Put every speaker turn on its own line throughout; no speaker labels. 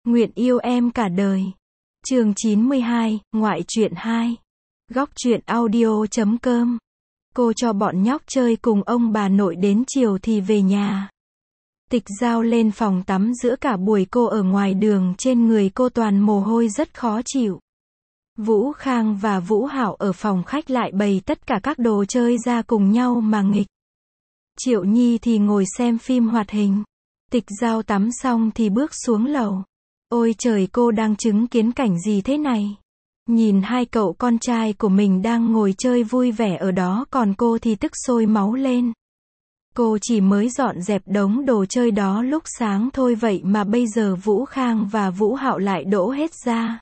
Nguyện yêu em cả đời. Chương 92, ngoại truyện 2. Góc truyện audio.com. Cô cho bọn nhóc chơi cùng ông bà nội đến chiều thì về nhà. Tịch Giao lên phòng tắm giữa cả buổi cô ở ngoài đường, trên người cô toàn mồ hôi rất khó chịu. Vũ Khang và Vũ Hạo ở phòng khách lại bày tất cả các đồ chơi ra cùng nhau mà nghịch. Triệu Nhi thì ngồi xem phim hoạt hình. Tịch Giao tắm xong thì bước xuống lầu. Ôi trời, cô đang chứng kiến cảnh gì thế này? Nhìn hai cậu con trai của mình đang ngồi chơi vui vẻ ở đó, còn cô thì tức sôi máu lên. Cô chỉ mới dọn dẹp đống đồ chơi đó lúc sáng thôi, vậy mà bây giờ Vũ Khang và Vũ Hạo lại đổ hết ra.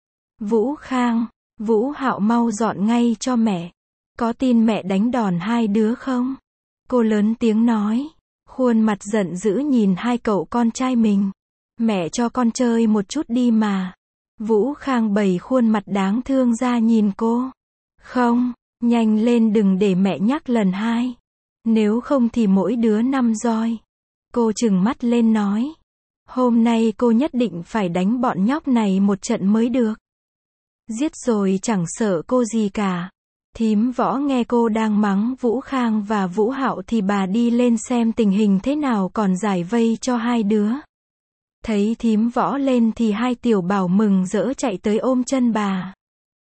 Vũ Khang, Vũ Hạo mau dọn ngay cho mẹ. Có tin mẹ đánh đòn hai đứa không? Cô lớn tiếng nói. Khuôn mặt giận dữ nhìn hai cậu con trai mình. Mẹ cho con chơi một chút đi mà. Vũ Khang bày khuôn mặt đáng thương ra nhìn cô. Không, nhanh lên đừng để mẹ nhắc lần hai. Nếu không thì mỗi đứa 5 roi. Cô trừng mắt lên nói. Hôm nay cô nhất định phải đánh bọn nhóc này một trận mới được. Giết rồi chẳng sợ cô gì cả. Thím Võ nghe cô đang mắng Vũ Khang và Vũ Hạo thì bà đi lên xem tình hình thế nào, còn giải vây cho hai đứa. Thấy thím Võ lên thì hai tiểu bảo mừng rỡ chạy tới ôm chân bà.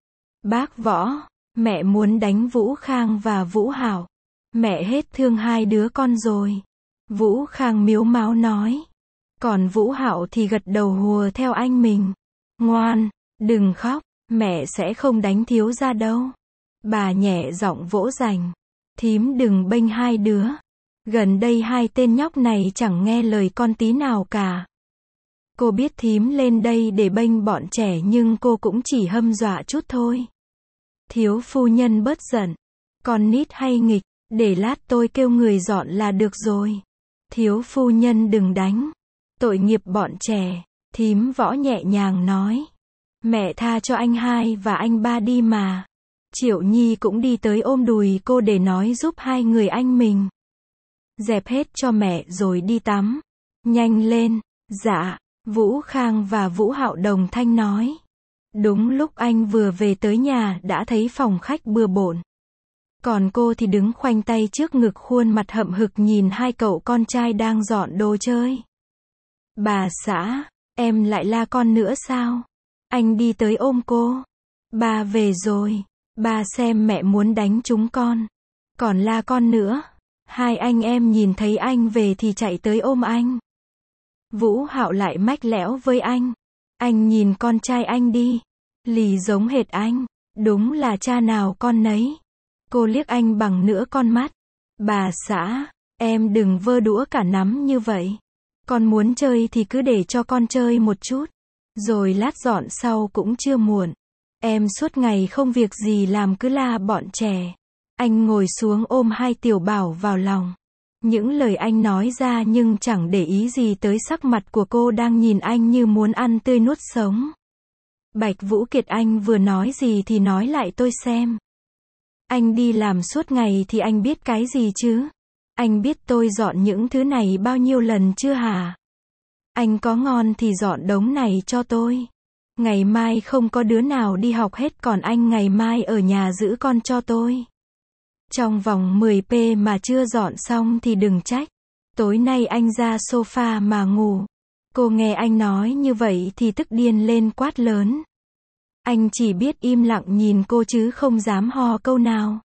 Bác Võ, mẹ muốn đánh Vũ Khang và Vũ Hạo. Mẹ hết thương hai đứa con rồi. Vũ Khang miếu máu nói. Còn Vũ Hạo thì gật đầu hùa theo anh mình. Ngoan, đừng khóc, mẹ sẽ không đánh thiếu gia đâu. Bà nhẹ giọng vỗ dành. Thím đừng bênh hai đứa. Gần đây hai tên nhóc này chẳng nghe lời con tí nào cả. Cô biết thím lên đây để bênh bọn trẻ, nhưng cô cũng chỉ hâm dọa chút thôi. Thiếu phu nhân bớt giận. Con nít hay nghịch, để lát tôi kêu người dọn là được rồi. Thiếu phu nhân đừng đánh. Tội nghiệp bọn trẻ. Thím Võ nhẹ nhàng nói. Mẹ tha cho anh hai và anh ba đi mà. Triệu Nhi cũng đi tới ôm đùi cô để nói giúp hai người anh mình. Dẹp hết cho mẹ rồi đi tắm. Nhanh lên. Dạ. Vũ Khang và Vũ Hạo đồng thanh nói. Đúng lúc anh vừa về tới nhà đã thấy phòng khách bừa bộn. Còn cô thì đứng khoanh tay trước ngực, khuôn mặt hậm hực nhìn hai cậu con trai đang dọn đồ chơi. Bà xã, em lại la con nữa sao? Anh đi tới ôm cô. Ba về rồi. Ba xem mẹ muốn đánh chúng con. Còn la con nữa. Hai anh em nhìn thấy anh về thì chạy tới ôm anh. Vũ Hạo lại mách lẻo với anh. Anh nhìn con trai anh đi. Lì giống hệt anh. Đúng là cha nào con nấy. Cô liếc anh bằng nửa con mắt. Bà xã, em đừng vơ đũa cả nắm như vậy. Con muốn chơi thì cứ để cho con chơi một chút. Rồi lát dọn sau cũng chưa muộn. Em suốt ngày không việc gì làm cứ la bọn trẻ. Anh ngồi xuống ôm hai tiểu bảo vào lòng. Những lời anh nói ra nhưng chẳng để ý gì tới sắc mặt của cô đang nhìn anh như muốn ăn tươi nuốt sống. Bạch Vũ Kiệt, anh vừa nói gì thì nói lại tôi xem. Anh đi làm suốt ngày thì anh biết cái gì chứ? Anh biết tôi dọn những thứ này bao nhiêu lần chưa hả? Anh có ngon thì dọn đống này cho tôi. Ngày mai không có đứa nào đi học hết, còn anh ngày mai ở nhà giữ con cho tôi. Trong vòng 10p mà chưa dọn xong thì đừng trách. Tối nay anh ra sofa mà ngủ. Cô nghe anh nói như vậy thì tức điên lên quát lớn. Anh chỉ biết im lặng nhìn cô chứ không dám ho câu nào.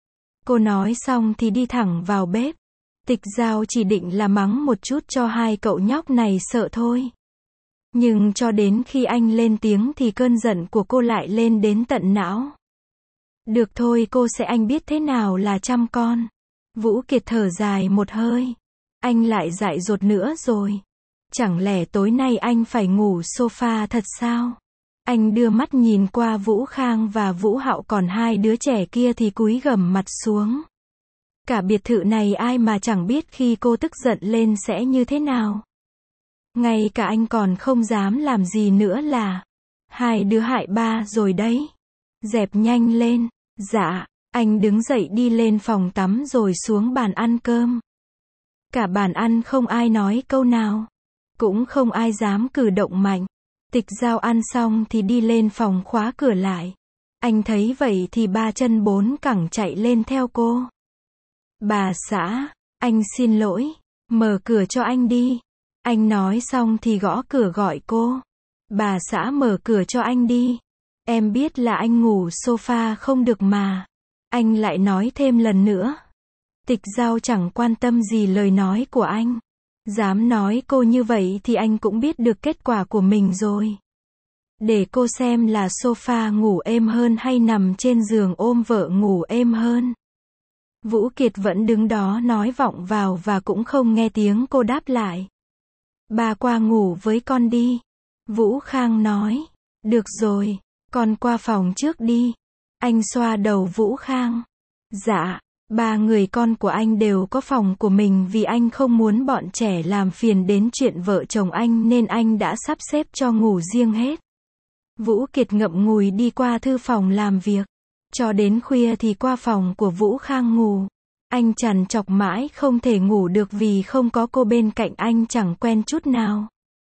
Cô nói xong thì đi thẳng vào bếp. Tịch Giao chỉ định là mắng một chút cho hai cậu nhóc này sợ thôi. Nhưng cho đến khi anh lên tiếng thì cơn giận của cô lại lên đến tận não. Được thôi, cô sẽ anh biết thế nào là chăm con. Vũ Kiệt thở dài một hơi. Anh lại dại dột nữa rồi. Chẳng lẽ tối nay anh phải ngủ sofa thật sao? Anh đưa mắt nhìn qua Vũ Khang và Vũ Hạo, còn hai đứa trẻ kia thì cúi gằm mặt xuống. Cả biệt thự này ai mà chẳng biết khi cô tức giận lên sẽ như thế nào. Ngay cả anh còn không dám làm gì nữa là. Hai đứa hại ba rồi đấy. Dẹp nhanh lên. Dạ. Anh đứng dậy đi lên phòng tắm rồi xuống bàn ăn cơm. Cả bàn ăn không ai nói câu nào. Cũng không ai dám cử động mạnh. Tịch Giao ăn xong thì đi lên phòng khóa cửa lại. Anh thấy vậy thì ba chân bốn cẳng chạy lên theo cô. Bà xã, anh xin lỗi, mở cửa cho anh đi. Anh nói xong thì gõ cửa gọi cô. Bà xã mở cửa cho anh đi. Em biết là anh ngủ sofa không được mà. Anh lại nói thêm lần nữa. Tịch Giao chẳng quan tâm gì lời nói của anh. Dám nói cô như vậy thì anh cũng biết được kết quả của mình rồi. Để cô xem là sofa ngủ êm hơn hay nằm trên giường ôm vợ ngủ êm hơn. Vũ Kiệt vẫn đứng đó nói vọng vào và cũng không nghe tiếng cô đáp lại. Bà qua ngủ với con đi. Vũ Khang nói. Được rồi, con qua phòng trước đi. Anh xoa đầu Vũ Khang. Dạ, ba người con của anh đều có phòng của mình vì anh không muốn bọn trẻ làm phiền đến chuyện vợ chồng anh nên anh đã sắp xếp cho ngủ riêng hết. Vũ Kiệt ngậm ngùi đi qua thư phòng làm việc. Cho đến khuya thì qua phòng của Vũ Khang ngủ. Anh trằn trọc mãi không thể ngủ được vì không có cô bên cạnh anh chẳng quen chút nào.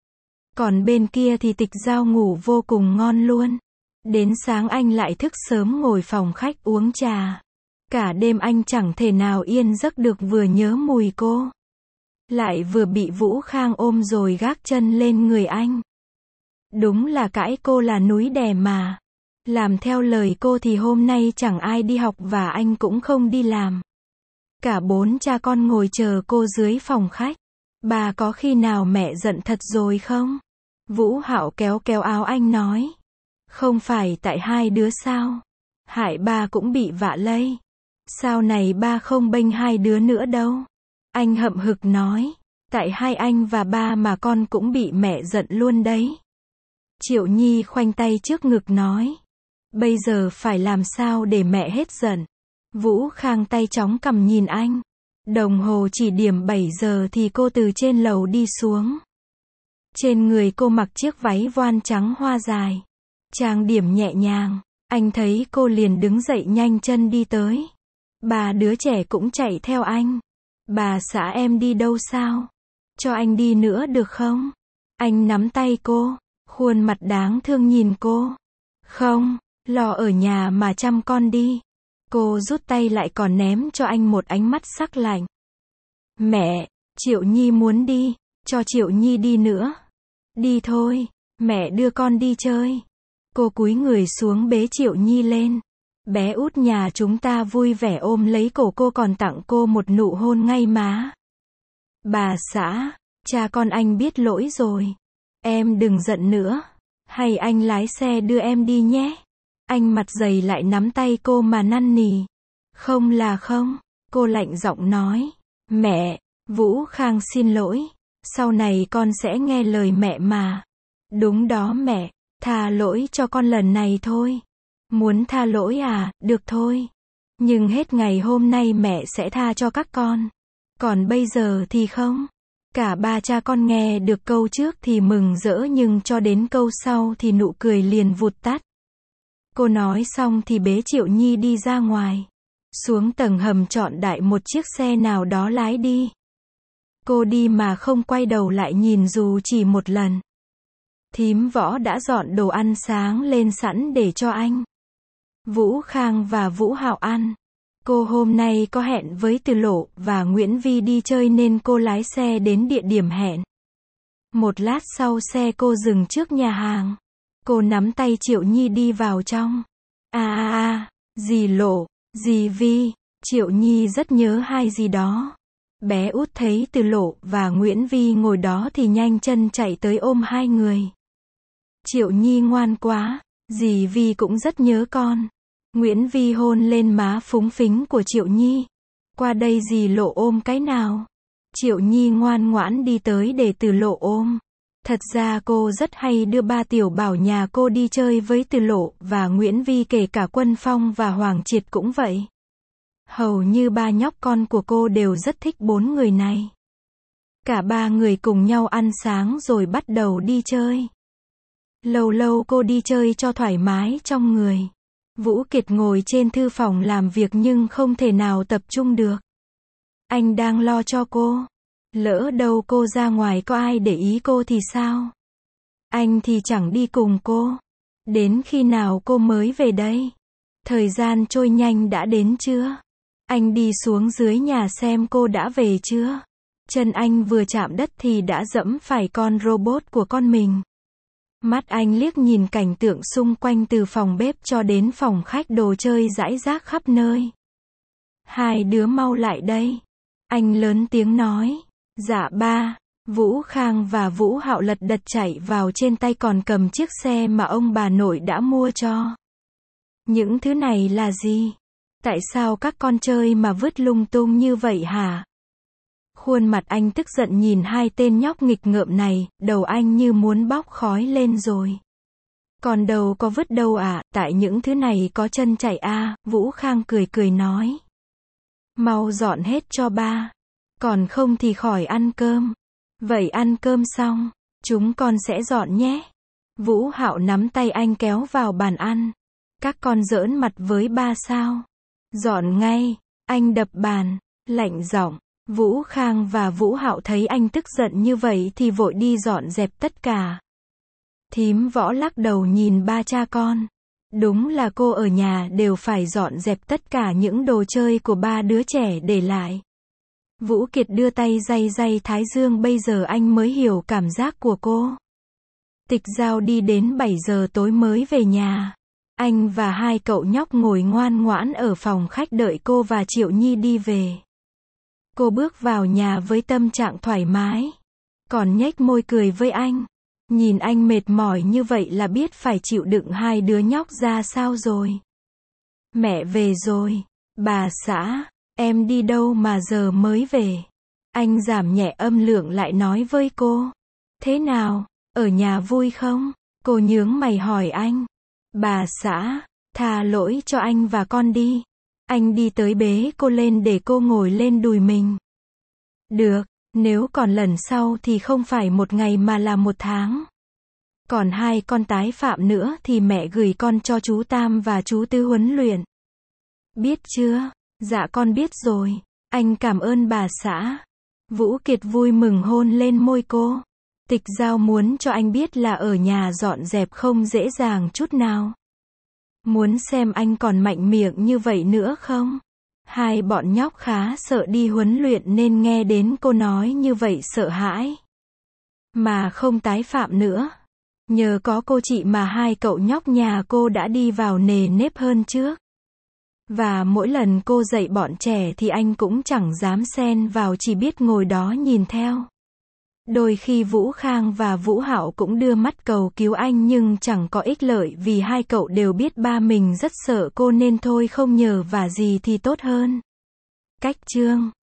Còn bên kia thì Tịch Giao ngủ vô cùng ngon luôn. Đến sáng anh lại thức sớm ngồi phòng khách uống trà. Cả đêm anh chẳng thể nào yên giấc được, vừa nhớ mùi cô. Lại vừa bị Vũ Khang ôm rồi gác chân lên người anh. Đúng là cãi cô là núi đè mà. Làm theo lời cô thì hôm nay chẳng ai đi học và anh cũng không đi làm. Cả bốn cha con ngồi chờ cô dưới phòng khách. Bà có khi nào mẹ giận thật rồi không? Vũ Hạo kéo kéo áo anh nói. Không phải tại hai đứa sao? Hại ba cũng bị vạ lây. Sau này ba không bênh hai đứa nữa đâu. Anh hậm hực nói. Tại hai anh và ba mà con cũng bị mẹ giận luôn đấy. Triệu Nhi khoanh tay trước ngực nói. Bây giờ phải làm sao để mẹ hết giận? Vũ Khang tay chóng cầm nhìn anh. Đồng hồ chỉ điểm 7 giờ thì cô từ trên lầu đi xuống. Trên người cô mặc chiếc váy voan trắng hoa dài. Trang điểm nhẹ nhàng. Anh thấy cô liền đứng dậy nhanh chân đi tới. Ba đứa trẻ cũng chạy theo anh. Bà xã em đi đâu sao? Cho anh đi nữa được không? Anh nắm tay cô. Khuôn mặt đáng thương nhìn cô. Không, lo ở nhà mà chăm con đi. Cô rút tay lại còn ném cho anh một ánh mắt sắc lạnh. Mẹ, Triệu Nhi muốn đi, cho Triệu Nhi đi nữa. Đi thôi, mẹ đưa con đi chơi. Cô cúi người xuống bế Triệu Nhi lên. Bé út nhà chúng ta vui vẻ ôm lấy cổ cô còn tặng cô một nụ hôn ngay má. Bà xã, cha con anh biết lỗi rồi. Em đừng giận nữa. Hay anh lái xe đưa em đi nhé. Anh mặt dày lại nắm tay cô mà năn nỉ. Không là không, cô lạnh giọng nói. Mẹ, Vũ Khang xin lỗi. Sau này con sẽ nghe lời mẹ mà. Đúng đó mẹ, tha lỗi cho con lần này thôi. Muốn tha lỗi à, được thôi. Nhưng hết ngày hôm nay mẹ sẽ tha cho các con. Còn bây giờ thì không. Cả ba cha con nghe được câu trước thì mừng rỡ nhưng cho đến câu sau thì nụ cười liền vụt tắt. Cô nói xong thì bế Triệu Nhi đi ra ngoài. Xuống tầng hầm chọn đại một chiếc xe nào đó lái đi. Cô đi mà không quay đầu lại nhìn dù chỉ một lần. Thím Võ đã dọn đồ ăn sáng lên sẵn để cho anh, Vũ Khang và Vũ Hạo ăn. Cô hôm nay có hẹn với Từ Lộ và Nguyễn Vi đi chơi nên cô lái xe đến địa điểm hẹn. Một lát sau xe cô dừng trước nhà hàng. Cô nắm tay Triệu Nhi đi vào trong. Dì Lộ, dì Vi, Triệu Nhi rất nhớ hai dì đó. Bé út thấy Từ Lộ và Nguyễn Vi ngồi đó thì nhanh chân chạy tới ôm hai người. Triệu Nhi ngoan quá, dì Vi cũng rất nhớ con. Nguyễn Vi hôn lên má phúng phính của Triệu Nhi. Qua đây dì Lộ ôm cái nào. Triệu Nhi ngoan ngoãn đi tới để Từ Lộ ôm. Thật ra cô rất hay đưa ba tiểu bảo nhà cô đi chơi với Từ Lộ và Nguyễn Vi, kể cả Quân Phong và Hoàng Triệt cũng vậy. Hầu như ba nhóc con của cô đều rất thích bốn người này. Cả ba người cùng nhau ăn sáng rồi bắt đầu đi chơi. Lâu lâu cô đi chơi cho thoải mái trong người. Vũ Kiệt ngồi trên thư phòng làm việc nhưng không thể nào tập trung được. Anh đang lo cho cô. Lỡ đâu cô ra ngoài có ai để ý cô thì sao? Anh thì chẳng đi cùng cô. Đến khi nào cô mới về đây? Thời gian trôi nhanh đã đến chưa? Anh đi xuống dưới nhà xem cô đã về chưa? Chân anh vừa chạm đất thì đã giẫm phải con robot của con mình. Mắt anh liếc nhìn cảnh tượng xung quanh từ phòng bếp cho đến phòng khách, đồ chơi rải rác khắp nơi. Hai đứa mau lại đây. Anh lớn tiếng nói. Dạ ba. Vũ Khang và Vũ Hạo lật đật chạy vào, trên tay còn cầm chiếc xe mà ông bà nội đã mua cho. Những thứ này là gì? Tại sao các con chơi mà vứt lung tung như vậy hả? Khuôn mặt anh tức giận nhìn hai tên nhóc nghịch ngợm này, đầu anh như muốn bốc khói lên rồi. Còn đầu có vứt đâu ạ, tại những thứ này có chân chạy à, Vũ Khang cười cười nói. Mau dọn hết cho ba. Còn không thì khỏi ăn cơm. Vậy ăn cơm xong, chúng con sẽ dọn nhé. Vũ Hạo nắm tay anh kéo vào bàn ăn. Các con giỡn mặt với ba sao? Dọn ngay. Anh đập bàn, lạnh giọng. Vũ Khang và Vũ Hạo thấy anh tức giận như vậy thì vội đi dọn dẹp tất cả. Thím Võ lắc đầu nhìn ba cha con. Đúng là cô ở nhà đều phải dọn dẹp tất cả những đồ chơi của ba đứa trẻ để lại. Vũ Kiệt đưa tay day day thái dương, bây giờ anh mới hiểu cảm giác của cô. Tịch Giao đi đến 7 giờ tối mới về nhà. Anh và hai cậu nhóc ngồi ngoan ngoãn ở phòng khách đợi cô và Triệu Nhi đi về. Cô bước vào nhà với tâm trạng thoải mái. Còn nhếch môi cười với anh. Nhìn anh mệt mỏi như vậy là biết phải chịu đựng hai đứa nhóc ra sao rồi. Mẹ về rồi. Bà xã, em đi đâu mà giờ mới về? Anh giảm nhẹ âm lượng lại nói với cô. Thế nào, ở nhà vui không? Cô nhướng mày hỏi anh. Bà xã, tha lỗi cho anh và con đi. Anh đi tới bế cô lên để cô ngồi lên đùi mình. Được, nếu còn lần sau thì không phải 1 ngày mà là 1 tháng. Còn hai con tái phạm nữa thì mẹ gửi con cho chú Tam và chú Tư huấn luyện. Biết chưa? Dạ con biết rồi. Anh cảm ơn bà xã. Vũ Kiệt vui mừng hôn lên môi cô. Tịch Giao muốn cho anh biết là ở nhà dọn dẹp không dễ dàng chút nào. Muốn xem anh còn mạnh miệng như vậy nữa không? Hai bọn nhóc khá sợ đi huấn luyện nên nghe đến cô nói như vậy sợ hãi. Mà không tái phạm nữa. Nhờ có cô chị mà hai cậu nhóc nhà cô đã đi vào nề nếp hơn trước. Và mỗi lần cô dạy bọn trẻ thì anh cũng chẳng dám xen vào, chỉ biết ngồi đó nhìn theo. Đôi khi Vũ Khang và Vũ Hạo cũng đưa mắt cầu cứu anh nhưng chẳng có ích lợi vì hai cậu đều biết ba mình rất sợ cô nên thôi không nhờ vả gì thì tốt hơn. Cách chương